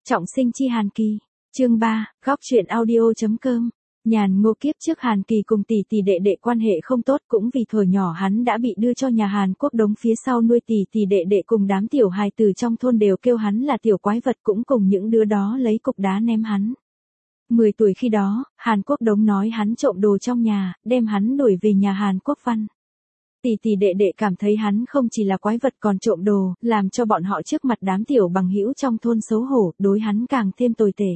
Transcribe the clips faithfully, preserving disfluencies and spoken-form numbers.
Trọng sinh chi Hàn Kỳ. Chương ba, góc truyện audio.com. Nhàn Ngô kiếp trước Hàn Kỳ cùng tỷ tỷ đệ đệ quan hệ không tốt, cũng vì thuở nhỏ hắn đã bị đưa cho nhà Hàn Quốc đống phía sau nuôi, tỷ tỷ đệ đệ cùng đám tiểu hài tử trong thôn đều kêu hắn là tiểu quái vật, cũng cùng những đứa đó lấy cục đá ném hắn. mười tuổi khi đó, Hàn Quốc đống nói hắn trộm đồ trong nhà, đem hắn đuổi về nhà Hàn Quốc Văn. Tỷ tỷ đệ đệ cảm thấy hắn không chỉ là quái vật còn trộm đồ, làm cho bọn họ trước mặt đám tiểu bằng hữu trong thôn xấu hổ, đối hắn càng thêm tồi tệ.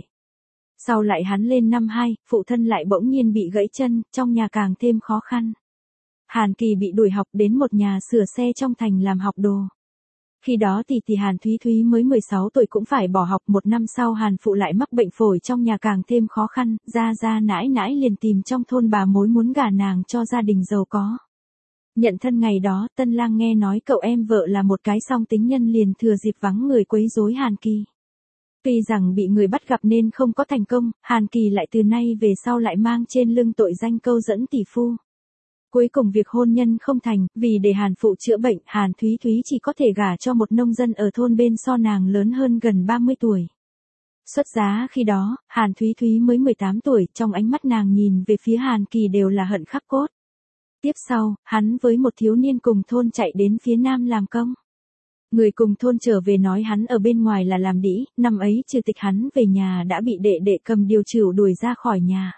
Sau lại hắn lên năm hai, phụ thân lại bỗng nhiên bị gãy chân, trong nhà càng thêm khó khăn. Hàn Kỳ bị đuổi học đến một nhà sửa xe trong thành làm học đồ. Khi đó tỷ tỷ Hàn Thúy Thúy mới mười sáu tuổi cũng phải bỏ học, một năm sau Hàn phụ lại mắc bệnh phổi, trong nhà càng thêm khó khăn, ra ra nãi nãi liền tìm trong thôn bà mối muốn gả nàng cho gia đình giàu có. Nhận thân ngày đó, tân lang nghe nói cậu em vợ là một cái song tính nhân, liền thừa dịp vắng người quấy rối Hàn Kỳ. Tuy rằng bị người bắt gặp nên không có thành công, Hàn Kỳ lại từ nay về sau lại mang trên lưng tội danh câu dẫn tỷ phu. Cuối cùng việc hôn nhân không thành, vì để Hàn phụ chữa bệnh, Hàn Thúy Thúy chỉ có thể gả cho một nông dân ở thôn bên so nàng lớn hơn gần ba mươi tuổi. Xuất giá khi đó, Hàn Thúy Thúy mới mười tám tuổi, trong ánh mắt nàng nhìn về phía Hàn Kỳ đều là hận khắc cốt. Tiếp sau, hắn với một thiếu niên cùng thôn chạy đến phía nam làm công. Người cùng thôn trở về nói hắn ở bên ngoài là làm đĩ, năm ấy trừ tịch hắn về nhà đã bị đệ đệ cầm điều trừu đuổi ra khỏi nhà.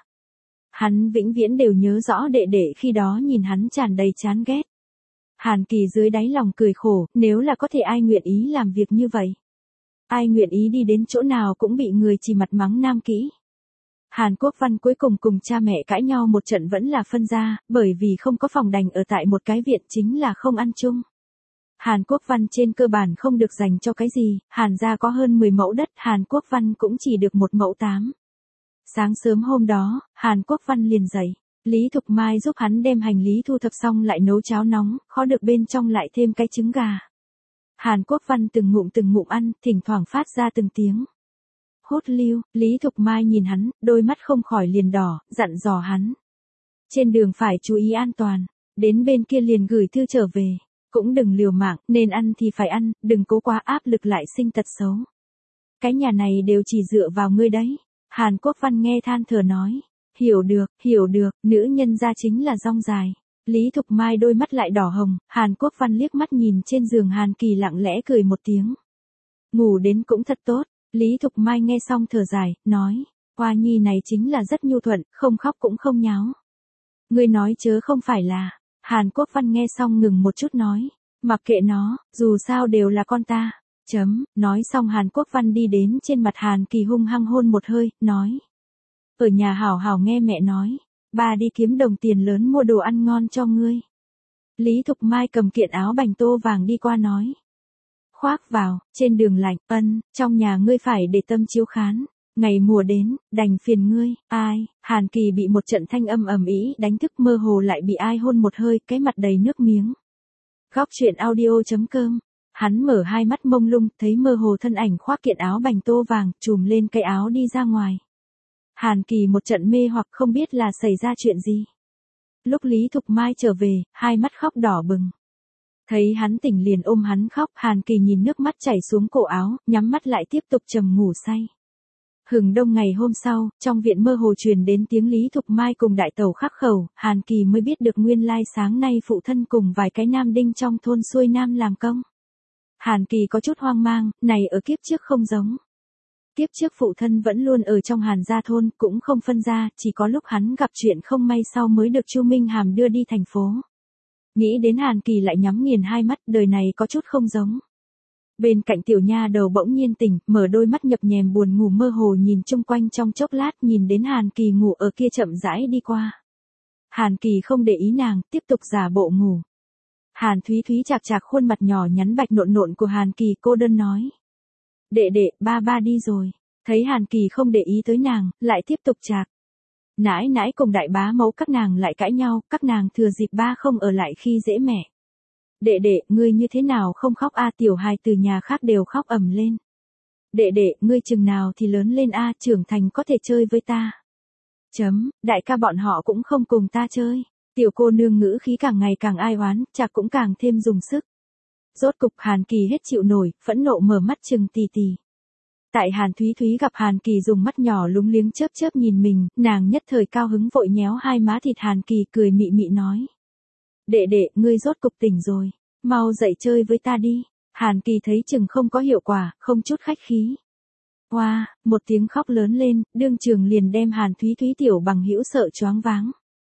Hắn vĩnh viễn đều nhớ rõ đệ đệ khi đó nhìn hắn tràn đầy chán ghét. Hàn Kỳ dưới đáy lòng cười khổ, nếu là có thể ai nguyện ý làm việc như vậy. Ai nguyện ý đi đến chỗ nào cũng bị người chỉ mặt mắng nam kỹ. Hàn Quốc Văn cuối cùng cùng cha mẹ cãi nhau một trận vẫn là phân ra, bởi vì không có phòng đành ở tại một cái viện chính là không ăn chung. Hàn Quốc Văn trên cơ bản không được dành cho cái gì, Hàn gia có hơn mười mẫu đất, Hàn Quốc Văn cũng chỉ được một mẫu tám. Sáng sớm hôm đó, Hàn Quốc Văn liền dậy, Lý Thục Mai giúp hắn đem hành lý thu thập xong lại nấu cháo nóng, khó được bên trong lại thêm cái trứng gà. Hàn Quốc Văn từng ngụm từng ngụm ăn, thỉnh thoảng phát ra từng tiếng hốt lưu. Lý Thục Mai nhìn hắn, đôi mắt không khỏi liền đỏ, dặn dò hắn. Trên đường phải chú ý an toàn, đến bên kia liền gửi thư trở về. Cũng đừng liều mạng, nên ăn thì phải ăn, đừng cố quá áp lực lại sinh tật xấu. Cái nhà này đều chỉ dựa vào ngươi đấy. Hàn Quốc Văn nghe than thở nói. Hiểu được, hiểu được, nữ nhân gia chính là rong dài. Lý Thục Mai đôi mắt lại đỏ hồng, Hàn Quốc Văn liếc mắt nhìn trên giường Hàn Kỳ lặng lẽ cười một tiếng. Ngủ đến cũng thật tốt. Lý Thục Mai nghe xong thở dài, nói. Hoa nhi này chính là rất nhu thuận, không khóc cũng không nháo. Ngươi nói chớ không phải là. Hàn Quốc Văn nghe xong ngừng một chút nói. Mặc kệ nó, dù sao đều là con ta. Chấm, nói xong Hàn Quốc Văn đi đến trên mặt Hàn Kỳ hung hăng hôn một hơi, nói. Ở nhà hảo hảo nghe mẹ nói. Ba đi kiếm đồng tiền lớn mua đồ ăn ngon cho ngươi. Lý Thục Mai cầm kiện áo bành tô vàng đi qua nói. Khoác vào, trên đường lạnh, ân, trong nhà ngươi phải để tâm chiếu khán. Ngày mùa đến, đành phiền ngươi, ai, Hàn Kỳ bị một trận thanh âm ầm ĩ đánh thức, mơ hồ lại bị ai hôn một hơi, cái mặt đầy nước miếng. Góc truyện audio.com. Hắn mở hai mắt mông lung, thấy mơ hồ thân ảnh khoác kiện áo bành tô vàng, trùm lên cái áo đi ra ngoài. Hàn Kỳ một trận mê hoặc không biết là xảy ra chuyện gì. Lúc Lý Thục Mai trở về, hai mắt khóc đỏ bừng. Thấy hắn tỉnh liền ôm hắn khóc, Hàn Kỳ nhìn nước mắt chảy xuống cổ áo, nhắm mắt lại tiếp tục trầm ngủ say. Hừng đông ngày hôm sau, trong viện mơ hồ truyền đến tiếng Lý Thục Mai cùng đại tẩu khắc khẩu, Hàn Kỳ mới biết được nguyên lai sáng nay phụ thân cùng vài cái nam đinh trong thôn xuôi nam làm công. Hàn Kỳ có chút hoang mang, này ở kiếp trước không giống. Kiếp trước phụ thân vẫn luôn ở trong Hàn gia thôn, cũng không phân ra, chỉ có lúc hắn gặp chuyện không may sau mới được Chu Minh Hàm đưa đi thành phố. Nghĩ đến Hàn Kỳ lại nhắm nghiền hai mắt, đời này có chút không giống. Bên cạnh tiểu nha đầu bỗng nhiên tỉnh, mở đôi mắt nhập nhèm buồn ngủ mơ hồ nhìn chung quanh trong chốc lát, nhìn đến Hàn Kỳ ngủ ở kia chậm rãi đi qua. Hàn Kỳ không để ý nàng, tiếp tục giả bộ ngủ. Hàn Thúy Thúy chạc chạc khuôn mặt nhỏ nhắn bạch nộn nộn của Hàn Kỳ, cô đơn nói. Đệ đệ, ba ba đi rồi. Thấy Hàn Kỳ không để ý tới nàng, lại tiếp tục chạc. Nãi nãi cùng đại bá mẫu các nàng lại cãi nhau, các nàng thừa dịp ba không ở lại khi dễ mẹ. Đệ đệ, ngươi như thế nào không khóc a? Tiểu hài từ nhà khác đều khóc ầm lên. Đệ đệ, ngươi chừng nào thì lớn lên a, trưởng thành có thể chơi với ta. Chấm, đại ca bọn họ cũng không cùng ta chơi. Tiểu cô nương ngữ khí càng ngày càng ai oán, chạc cũng càng thêm dùng sức. Rốt cục Hàn Kỳ hết chịu nổi, phẫn nộ mở mắt trừng tì tì. Tại Hàn Thúy Thúy gặp Hàn Kỳ dùng mắt nhỏ lúng liếng chớp chớp nhìn mình, nàng nhất thời cao hứng vội nhéo hai má thịt Hàn Kỳ cười mị mị nói. Đệ đệ, ngươi rốt cục tỉnh rồi, mau dậy chơi với ta đi. Hàn Kỳ thấy chừng không có hiệu quả, không chút khách khí. Hoa, wow, một tiếng khóc lớn lên, đương trường liền đem Hàn Thúy Thúy tiểu bằng hữu sợ choáng váng.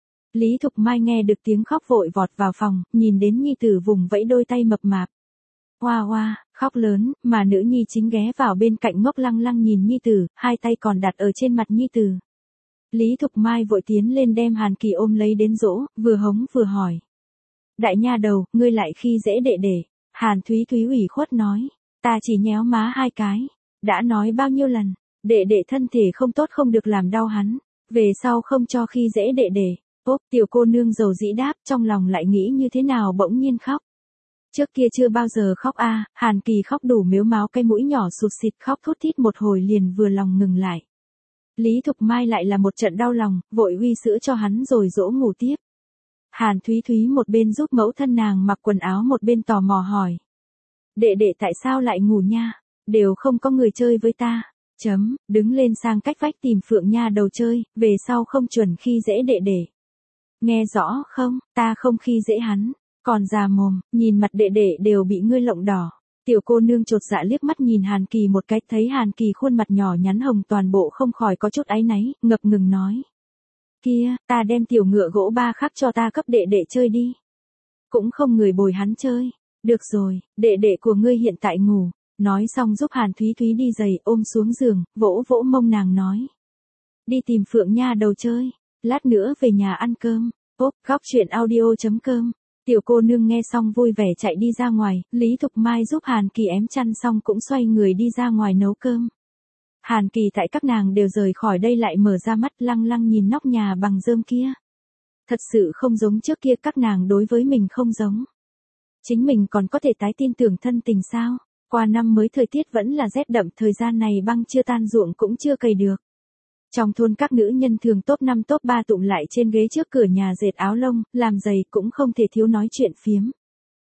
Lý Thục Mai nghe được tiếng khóc vội vọt vào phòng, nhìn đến nhi tử vùng vẫy đôi tay mập mạp. Hoa wow, hoa, wow, khóc lớn, mà nữ nhi chính ghé vào bên cạnh ngốc lăng lăng nhìn nhi tử, hai tay còn đặt ở trên mặt nhi tử. Lý Thục Mai vội tiến lên đem Hàn Kỳ ôm lấy đến dỗ, vừa hống vừa hỏi. Đại nha đầu, ngươi lại khi dễ đệ đệ. Hàn Thúy Thúy ủy khuất nói, ta chỉ nhéo má hai cái. Đã nói bao nhiêu lần, đệ đệ thân thể không tốt không được làm đau hắn, về sau không cho khi dễ đệ đệ. Ốp, tiểu cô nương dầu dĩ đáp, trong lòng lại nghĩ như thế nào bỗng nhiên khóc. Trước kia chưa bao giờ khóc a, à, Hàn Kỳ khóc đủ mếu máo cái mũi nhỏ sụt xịt khóc thút thít một hồi liền vừa lòng ngừng lại. Lý Thục Mai lại là một trận đau lòng, vội uy sữa cho hắn rồi dỗ ngủ tiếp. Hàn Thúy Thúy một bên giúp mẫu thân nàng mặc quần áo một bên tò mò hỏi. Đệ đệ tại sao lại ngủ nha, đều không có người chơi với ta. Chấm, đứng lên sang cách vách tìm Phượng nha đầu chơi, về sau không chuẩn khi dễ đệ đệ. Nghe rõ không, ta không khi dễ hắn. Còn già mồm, nhìn mặt đệ đệ đều bị ngươi lộng đỏ. Tiểu cô nương chột dạ liếc mắt nhìn Hàn Kỳ một cái, thấy Hàn Kỳ khuôn mặt nhỏ nhắn hồng toàn bộ không khỏi có chút áy náy, ngập ngừng nói. Kia, ta đem tiểu ngựa gỗ ba khắc cho ta cấp đệ đệ chơi đi. Cũng không người bồi hắn chơi. Được rồi, đệ đệ của ngươi hiện tại ngủ. Nói xong giúp Hàn Thúy Thúy đi giày ôm xuống giường, vỗ vỗ mông nàng nói. Đi tìm Phượng nha đầu chơi, lát nữa về nhà ăn cơm. Ốp, góc chuyện audio chấm com. Tiểu cô nương nghe xong vui vẻ chạy đi ra ngoài, Lý Thục Mai giúp Hàn Kỳ ém chăn xong cũng xoay người đi ra ngoài nấu cơm. Hàn Kỳ tại các nàng đều rời khỏi đây lại mở ra mắt lăng lăng nhìn nóc nhà bằng rơm kia. Thật sự không giống trước kia, các nàng đối với mình không giống. Chính mình còn có thể tái tin tưởng thân tình sao? Qua năm mới thời tiết vẫn là rét đậm, thời gian này băng chưa tan ruộng cũng chưa cày được. Trong thôn các nữ nhân thường top năm top ba tụm lại trên ghế trước cửa nhà dệt áo lông, làm giày cũng không thể thiếu nói chuyện phiếm.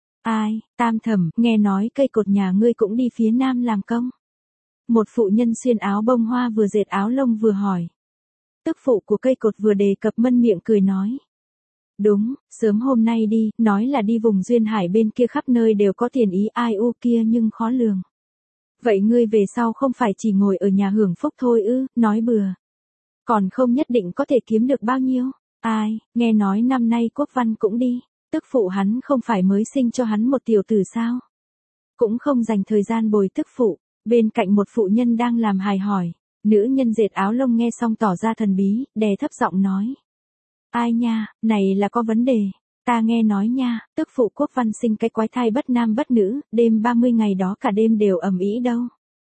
Ai, Tam Thẩm, nghe nói cây cột nhà ngươi cũng đi phía nam làm công. Một phụ nhân xuyên áo bông hoa vừa dệt áo lông vừa hỏi. Tức phụ của cây cột vừa đề cập mân miệng cười nói. Đúng, sớm hôm nay đi, nói là đi vùng duyên hải bên kia khắp nơi đều có tiền ý ai u kia nhưng khó lường. Vậy ngươi về sau không phải chỉ ngồi ở nhà hưởng phúc thôi ư, nói bừa. Còn không nhất định có thể kiếm được bao nhiêu. Ai, nghe nói năm nay Quốc Văn cũng đi, tức phụ hắn không phải mới sinh cho hắn một tiểu tử sao. Cũng không dành thời gian bồi tức phụ, bên cạnh một phụ nhân đang làm hài hỏi. Nữ nhân dệt áo lông nghe xong tỏ ra thần bí, đè thấp giọng nói. Ai nha, này là có vấn đề. Ta nghe nói nha, tức phụ Quốc Văn sinh cái quái thai bất nam bất nữ, đêm ba mươi ngày đó cả đêm đều ầm ĩ đâu.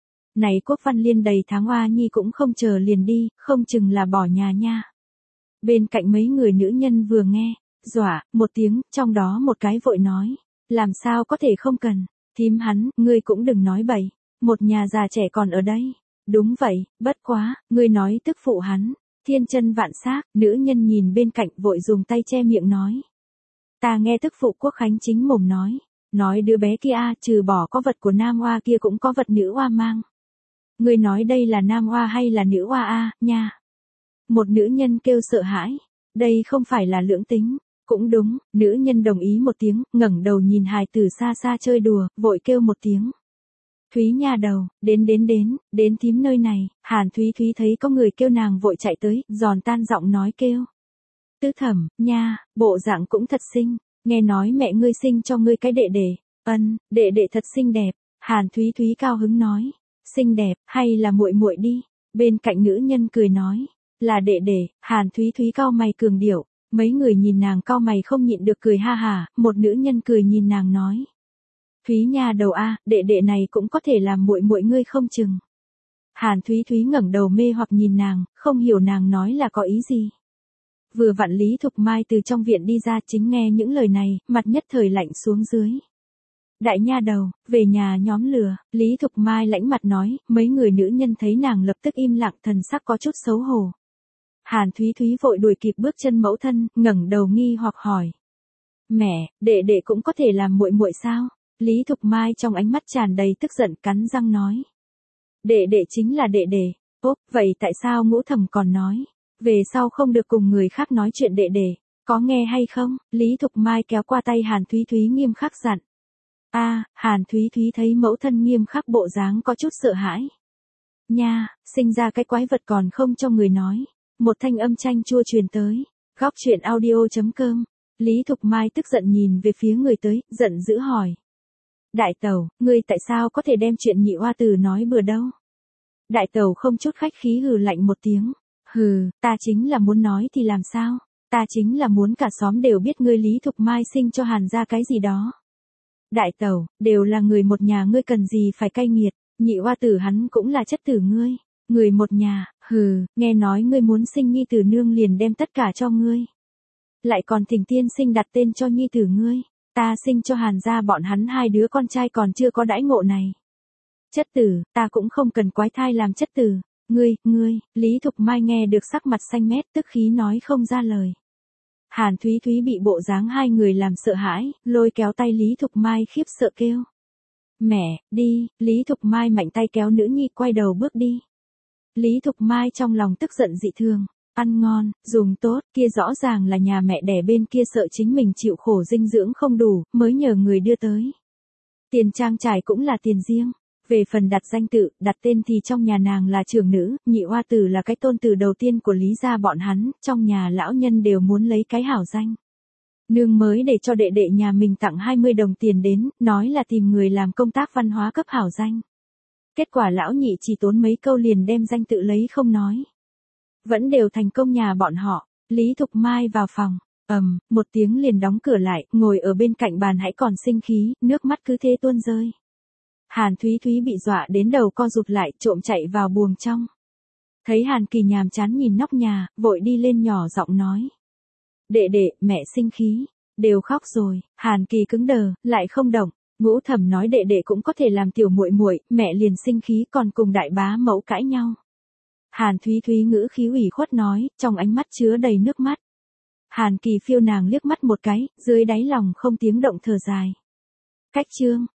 Này Quốc Văn liên đầy tháng oa nhi cũng không chờ liền đi, không chừng là bỏ nhà nha. Bên cạnh mấy người nữ nhân vừa nghe, dọa, một tiếng, trong đó một cái vội nói. Làm sao có thể không cần, thím hắn, ngươi cũng đừng nói bậy, một nhà già trẻ còn ở đây. Đúng vậy, bất quá, ngươi nói tức phụ hắn. Thiên chân vạn xác, nữ nhân nhìn bên cạnh vội dùng tay che miệng nói. Ta nghe tức phụ Quốc Khánh chính mồm nói. Nói đứa bé kia a trừ bỏ có vật của nam oa kia cũng có vật nữ oa mang. Ngươi nói đây là nam oa hay là nữ oa a, nha. Một nữ nhân kêu sợ hãi. Đây không phải là lưỡng tính. Cũng đúng, nữ nhân đồng ý một tiếng, ngẩng đầu nhìn hài tử xa xa chơi đùa, vội kêu một tiếng. Thúy nha đầu, đến đến đến, đến thím nơi này. Hàn Thúy Thúy thấy có người kêu nàng vội chạy tới, giòn tan giọng nói kêu. Tứ Thẩm, nha, bộ dạng cũng thật xinh, nghe nói mẹ ngươi sinh cho ngươi cái đệ đệ. Ân, đệ đệ thật xinh đẹp. Hàn Thúy Thúy cao hứng nói, xinh đẹp, hay là muội muội đi. Bên cạnh nữ nhân cười nói, là đệ đệ. Hàn Thúy Thúy cau mày cường điệu, mấy người nhìn nàng cau mày không nhịn được cười ha hả, một nữ nhân cười nhìn nàng nói. Thúy nha đầu a, đệ đệ này cũng có thể làm muội muội ngươi không chừng. Hàn Thúy Thúy ngẩng đầu mê hoặc nhìn nàng, không hiểu nàng nói là có ý gì. Vừa vặn Lý Thục Mai từ trong viện đi ra chính nghe những lời này, mặt nhất thời lạnh xuống dưới. Đại nha đầu, về nhà nhóm lừa, Lý Thục Mai lãnh mặt nói, mấy người nữ nhân thấy nàng lập tức im lặng thần sắc có chút xấu hổ. Hàn Thúy Thúy vội đuổi kịp bước chân mẫu thân, ngẩng đầu nghi hoặc hỏi. Mẹ, đệ đệ cũng có thể làm muội muội sao? Lý Thục Mai trong ánh mắt tràn đầy tức giận cắn răng nói. Đệ đệ chính là đệ đệ. Ốp, vậy tại sao Ngũ Thẩm còn nói, về sau không được cùng người khác nói chuyện đệ đệ, có nghe hay không? Lý Thục Mai kéo qua tay Hàn Thúy Thúy nghiêm khắc dặn. A, Hàn Thúy Thúy thấy mẫu thân nghiêm khắc bộ dáng có chút sợ hãi. Nha, sinh ra cái quái vật còn không cho người nói. Một thanh âm chanh chua truyền tới. Góc truyện audio.com. Lý Thục Mai tức giận nhìn về phía người tới, giận dữ hỏi. Đại tẩu, ngươi tại sao có thể đem chuyện nhị oa tử nói bừa đâu? Đại tẩu không chút khách khí hừ lạnh một tiếng. Hừ, ta chính là muốn nói thì làm sao? Ta chính là muốn cả xóm đều biết ngươi Lý Thục Mai sinh cho Hàn gia cái gì đó. Đại tẩu, đều là người một nhà ngươi cần gì phải cay nghiệt, nhị oa tử hắn cũng là chất tử ngươi. Người một nhà, hừ, nghe nói ngươi muốn sinh nhi tử nương liền đem tất cả cho ngươi. Lại còn thỉnh tiên sinh đặt tên cho nhi tử ngươi, ta sinh cho Hàn gia bọn hắn hai đứa con trai còn chưa có đãi ngộ này. Chất tử, ta cũng không cần quái thai làm chất tử, ngươi, ngươi, Lý Thục Mai nghe được sắc mặt xanh mét tức khí nói không ra lời. Hàn Thúy Thúy bị bộ dáng hai người làm sợ hãi, lôi kéo tay Lý Thục Mai khiếp sợ kêu. Mẹ, đi, Lý Thục Mai mạnh tay kéo nữ nhi quay đầu bước đi. Lý Thục Mai trong lòng tức giận dị thường, ăn ngon, dùng tốt, kia rõ ràng là nhà mẹ đẻ bên kia sợ chính mình chịu khổ dinh dưỡng không đủ, mới nhờ người đưa tới. Tiền trang trải cũng là tiền riêng. Về phần đặt danh tự, đặt tên thì trong nhà nàng là trưởng nữ, nhị oa tử là cái tôn tử đầu tiên của Lý gia bọn hắn, trong nhà lão nhân đều muốn lấy cái hảo danh. Nương mới để cho đệ đệ nhà mình tặng hai mươi đồng tiền đến, nói là tìm người làm công tác văn hóa cấp hảo danh. Kết quả lão nhị chỉ tốn mấy câu liền đem danh tự lấy không nói. Vẫn đều thành công nhà bọn họ. Lý Thục Mai vào phòng, ầm, một tiếng liền đóng cửa lại, ngồi ở bên cạnh bàn hãy còn sinh khí, nước mắt cứ thế tuôn rơi. Hàn Thúy Thúy bị dọa đến đầu co rụt lại, trộm chạy vào buồng trong. Thấy Hàn Kỳ nhàm chán nhìn nóc nhà, vội đi lên nhỏ giọng nói. Đệ đệ, mẹ sinh khí, đều khóc rồi. Hàn Kỳ cứng đờ, lại không động. Ngũ Thẩm nói đệ đệ cũng có thể làm tiểu muội muội, mẹ liền sinh khí còn cùng đại bá mẫu cãi nhau. Hàn Thúy Thúy ngữ khí ủy khuất nói, trong ánh mắt chứa đầy nước mắt. Hàn Kỳ phiêu nàng liếc mắt một cái, dưới đáy lòng không tiếng động thở dài. Cách chương